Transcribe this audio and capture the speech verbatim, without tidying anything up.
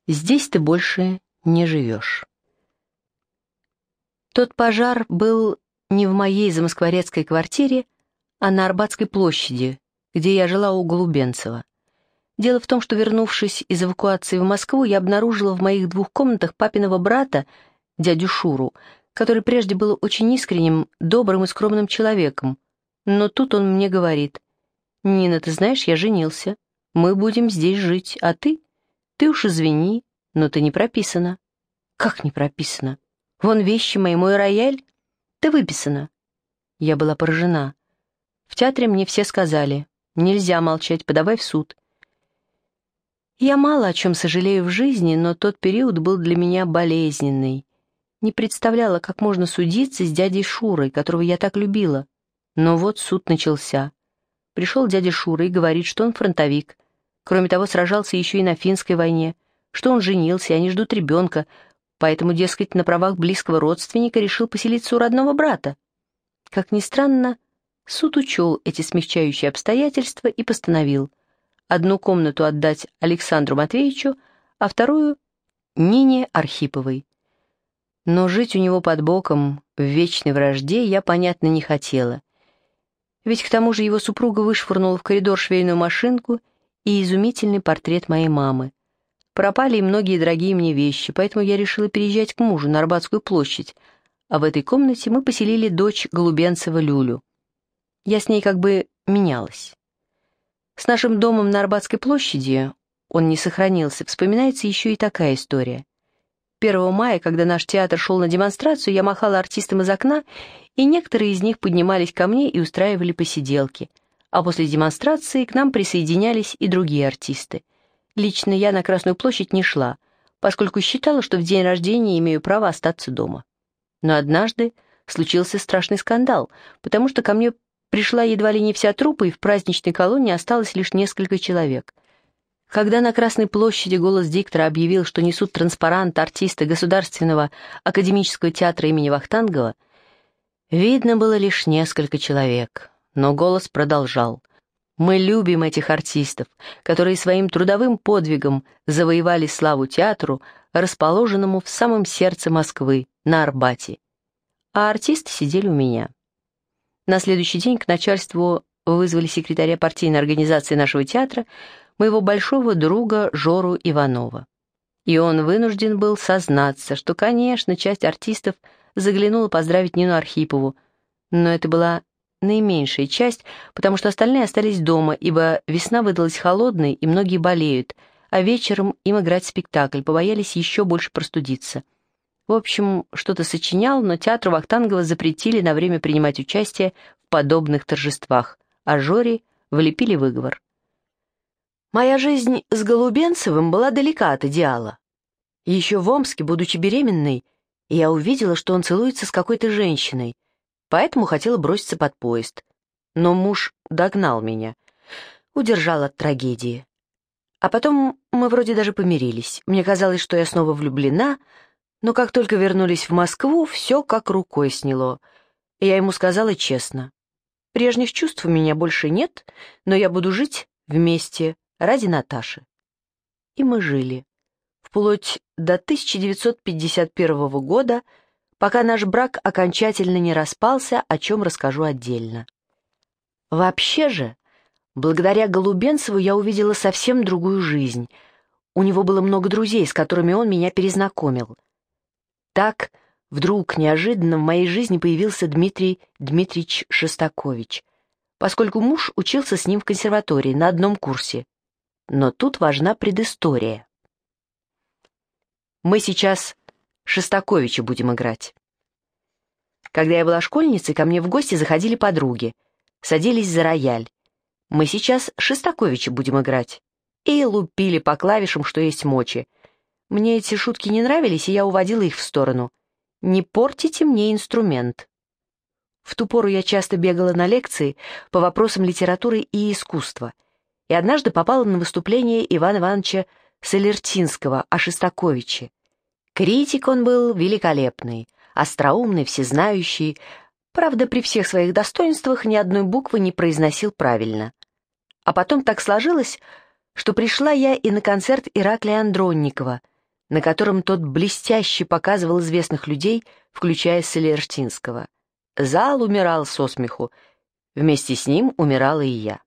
Здесь ты больше не живешь. Тот пожар был не в моей замоскворецкой квартире, а на Арбатской площади, где я жила у Голубенцева. Дело в том, что, вернувшись из эвакуации в Москву, я обнаружила в моих двух комнатах папиного брата, дядю Шуру, который прежде был очень искренним, добрым и скромным человеком. Но тут он мне говорит: «Нина, ты знаешь, я женился. Мы будем здесь жить, а ты? Ты уж извини, но ты не прописана». «Как не прописана? Вон вещи мои, мой рояль. Ты выписана». Я была поражена. В театре мне все сказали: «Нельзя молчать, подавай в суд». Я мало о чем сожалею в жизни, но тот период был для меня болезненный. Не представляла, как можно судиться с дядей Шурой, которого я так любила. Но вот суд начался. Пришел дядя Шура и говорит, что он фронтовик. Кроме того, сражался еще и на финской войне, что он женился, и они ждут ребенка, поэтому, дескать, на правах близкого родственника решил поселиться у родного брата. Как ни странно, суд учел эти смягчающие обстоятельства и постановил одну комнату отдать Александру Матвеевичу, а вторую — Нине Архиповой. Но жить у него под боком в вечной вражде я, понятно, не хотела. Ведь к тому же его супруга вышвырнула в коридор швейную машинку и изумительный портрет моей мамы. Пропали и многие дорогие мне вещи, поэтому я решила переезжать к мужу на Арбатскую площадь, а в этой комнате мы поселили дочь Голубенцева Люлю. Я с ней как бы менялась. С нашим домом на Арбатской площади, он не сохранился, вспоминается еще и такая история. первого мая, когда наш театр шел на демонстрацию, я махала артистам из окна, и некоторые из них поднимались ко мне и устраивали посиделки. А после демонстрации к нам присоединялись и другие артисты. Лично я на Красную площадь не шла, поскольку считала, что в день рождения имею право остаться дома. Но однажды случился страшный скандал, потому что ко мне пришла едва ли не вся труппа, и в праздничной колонне осталось лишь несколько человек. Когда на Красной площади голос диктора объявил, что несут транспарант артисты Государственного академического театра имени Вахтангова, видно было лишь несколько человек, но голос продолжал: «Мы любим этих артистов, которые своим трудовым подвигом завоевали славу театру, расположенному в самом сердце Москвы, на Арбате». А артисты сидели у меня. На следующий день к начальству вызвали секретаря партийной организации нашего театра, моего большого друга Жору Иванова. И он вынужден был сознаться, что, конечно, часть артистов заглянула поздравить Нину Архипову, но это была наименьшая часть, потому что остальные остались дома, ибо весна выдалась холодной, и многие болеют, а вечером им играть спектакль, побоялись еще больше простудиться. В общем, что-то сочинял, но театру Вахтангова запретили на время принимать участие в подобных торжествах, а Жоре влепили выговор. Моя жизнь с Голубенцевым была далека от идеала. Еще в Омске, будучи беременной, я увидела, что он целуется с какой-то женщиной, поэтому хотела броситься под поезд. Но муж догнал меня, удержал от трагедии. А потом мы вроде даже помирились. Мне казалось, что я снова влюблена, но как только вернулись в Москву, все как рукой сняло. Я ему сказала честно: прежних чувств у меня больше нет, но я буду жить вместе ради Наташи. И мы жили, вплоть до тысяча девятьсот пятьдесят первого года, пока наш брак окончательно не распался, о чем расскажу отдельно. Вообще же, благодаря Голубенцеву я увидела совсем другую жизнь. У него было много друзей, с которыми он меня перезнакомил. Так, вдруг, неожиданно в моей жизни появился Дмитрий Дмитриевич Шостакович, поскольку муж учился с ним в консерватории на одном курсе. Но тут важна предыстория. Мы сейчас Шостаковича будем играть. Когда я была школьницей, ко мне в гости заходили подруги, садились за рояль. Мы сейчас Шостаковича будем играть. И лупили по клавишам, что есть мочи. Мне эти шутки не нравились, и я уводила их в сторону. «Не портите мне инструмент». В ту пору я часто бегала на лекции по вопросам литературы и искусства, и однажды попала на выступление Ивана Ивановича Солертинского о Шостаковиче. Критик он был великолепный, остроумный, всезнающий, правда, при всех своих достоинствах ни одной буквы не произносил правильно. А потом так сложилось, что пришла я и на концерт Ираклия Андронникова, на котором тот блестяще показывал известных людей, включая Солертинского. Зал умирал со смеху. Вместе с ним умирала и я.